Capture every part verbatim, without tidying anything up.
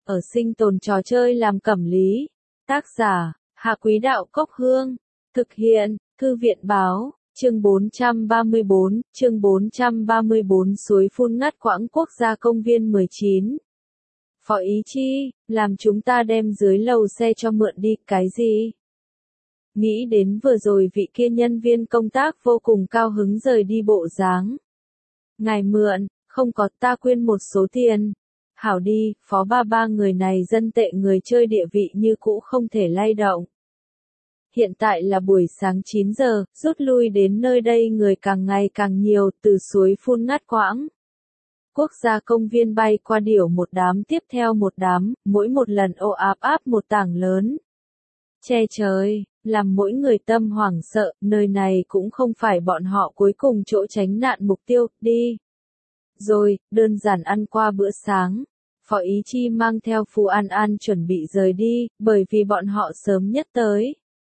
ở sinh tồn trò chơi làm cẩm lý. Tác giả, Hạ Quý Đạo Cốc Hương. Thực hiện, Thư viện Báo, chương bốn trăm ba mươi bốn, chương bốn trăm ba mươi bốn suối phun ngắt quãng quốc gia công viên mười chín. Phó Ý Chi, làm chúng ta đem dưới lầu xe cho mượn đi, cái gì? Nghĩ đến vừa rồi vị kia nhân viên công tác vô cùng cao hứng rời đi bộ dáng. Ngài mượn, không có, ta quyên một số tiền. Hảo đi, phó ba ba người này dân tệ người chơi địa vị như cũ không thể lay động. Hiện tại là buổi sáng chín giờ, rút lui đến nơi đây người càng ngày càng nhiều, từ suối phun ngắt quãng. Quốc gia công viên bay qua điểu một đám tiếp theo một đám, mỗi một lần ồ áp áp một tảng lớn. Che trời, làm mỗi người tâm hoảng sợ, nơi này cũng không phải bọn họ cuối cùng chỗ tránh nạn mục tiêu, đi. Rồi, đơn giản ăn qua bữa sáng. Phó Ý Chi mang theo Phù An An chuẩn bị rời đi, bởi vì bọn họ sớm nhất tới.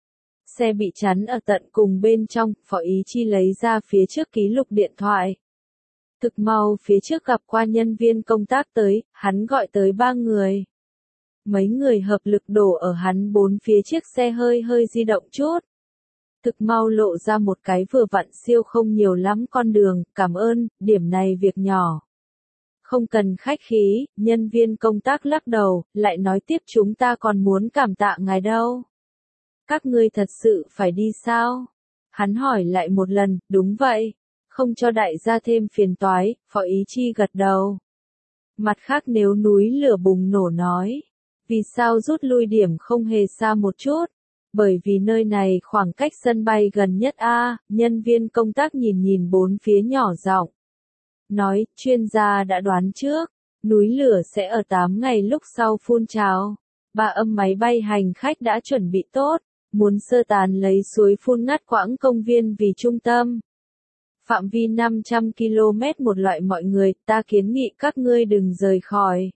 Xe bị chắn ở tận cùng bên trong, Phó Ý Chi lấy ra phía trước ký lục điện thoại. Thực mau phía trước gặp qua nhân viên công tác tới, hắn gọi tới ba người. Mấy người hợp lực đổ ở hắn bốn phía chiếc xe hơi hơi di động chút. Thực mau lộ ra một cái vừa vặn siêu không nhiều lắm con đường, cảm ơn, điểm này việc nhỏ. Không cần khách khí, nhân viên công tác lắc đầu, lại nói tiếp chúng ta còn muốn cảm tạ ngài đâu. Các ngươi thật sự phải đi sao? Hắn hỏi lại một lần, đúng vậy. Không cho đại gia thêm phiền toái, Phó Ý Chi gật đầu. Mặt khác nếu núi lửa bùng nổ nói, vì sao rút lui điểm không hề xa một chút? Bởi vì nơi này khoảng cách sân bay gần nhất a, nhân viên công tác nhìn nhìn bốn phía nhỏ giọng. Nói, chuyên gia đã đoán trước, núi lửa sẽ ở tám ngày lúc sau phun trào. Ba âm máy bay hành khách đã chuẩn bị tốt, muốn sơ tán lấy suối phun ngắt quãng công viên vì trung tâm. Phạm vi năm trăm ki lô mét một loại mọi người, ta kiến nghị các ngươi đừng rời khỏi.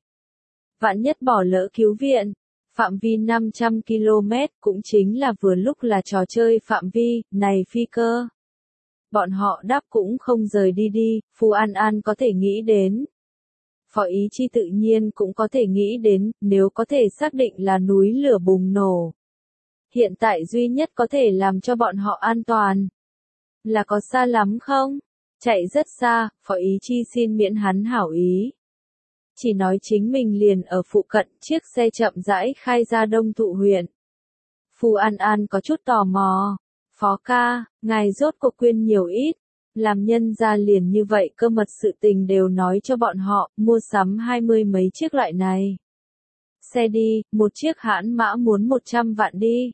Vạn nhất bỏ lỡ cứu viện. Phạm vi năm trăm ki lô mét cũng chính là vừa lúc là trò chơi phạm vi, này phi cơ. Bọn họ đáp cũng không rời đi đi, Phù An An có thể nghĩ đến. Phó Ý Chi tự nhiên cũng có thể nghĩ đến, nếu có thể xác định là núi lửa bùng nổ. Hiện tại duy nhất có thể làm cho bọn họ an toàn. Là có xa lắm không? Chạy rất xa, Phó Ý Chi xin miễn hắn hảo ý. Chỉ nói chính mình liền ở phụ cận, chiếc xe chậm rãi khai ra Đông Thụ huyện. Phù An An có chút tò mò. Phó ca, ngài rốt cuộc quyên nhiều ít. Làm nhân ra liền như vậy cơ mật sự tình đều nói cho bọn họ, mua sắm hai mươi mấy chiếc loại này. Xe đi, một chiếc hãn mã muốn một trăm vạn đi.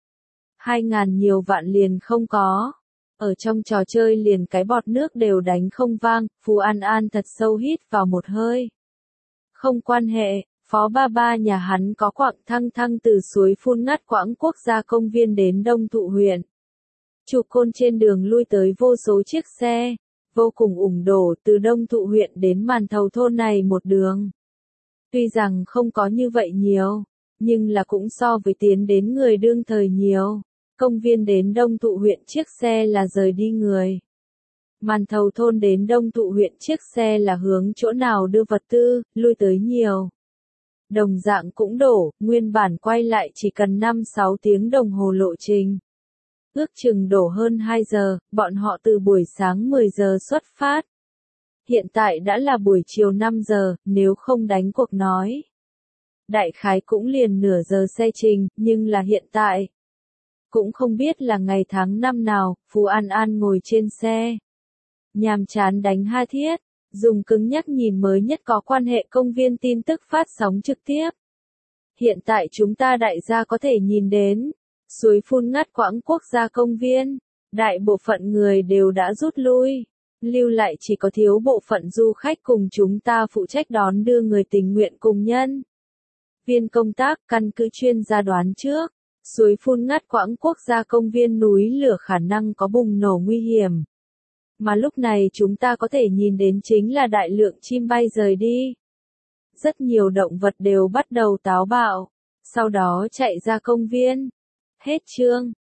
Hai ngàn nhiều vạn liền không có. Ở trong trò chơi liền cái bọt nước đều đánh không vang, Phù An An thật sâu hít vào một hơi. Không quan hệ, phó ba ba nhà hắn có quãng thăng thăng từ suối phun ngắt quãng quốc gia công viên đến Đông Thụ huyện. Trụ côn trên đường lui tới vô số chiếc xe, vô cùng ủng đổ từ Đông Thụ huyện đến Màn Thầu thôn này một đường. Tuy rằng không có như vậy nhiều, nhưng là cũng so với tiến đến người đương thời nhiều. Công viên đến Đông Thụ huyện chiếc xe là rời đi người. Màn Thầu thôn đến Đông Thụ huyện chiếc xe là hướng chỗ nào đưa vật tư, lui tới nhiều. Đồng dạng cũng đổ, nguyên bản quay lại chỉ cần năm sáu tiếng đồng hồ lộ trình. Ước chừng đổ hơn hai giờ, bọn họ từ buổi sáng mười giờ xuất phát. Hiện tại đã là buổi chiều năm giờ, nếu không đánh cuộc nói. Đại khái cũng liền nửa giờ xe trình, nhưng là hiện tại. Cũng không biết là ngày tháng năm nào, Phù An An ngồi trên xe. Nhàm chán đánh ha thiết, dùng cứng nhắc nhìn mới nhất có quan hệ công viên tin tức phát sóng trực tiếp. Hiện tại chúng ta đại gia có thể nhìn đến. Suối phun ngắt quãng quốc gia công viên, đại bộ phận người đều đã rút lui, lưu lại chỉ có thiếu bộ phận du khách cùng chúng ta phụ trách đón đưa người tình nguyện cùng nhân. Viên công tác căn cứ chuyên gia đoán trước, suối phun ngắt quãng quốc gia công viên núi lửa khả năng có bùng nổ nguy hiểm. Mà lúc này chúng ta có thể nhìn đến chính là đại lượng chim bay rời đi. Rất nhiều động vật đều bắt đầu táo bạo, sau đó chạy ra công viên. Hết chương.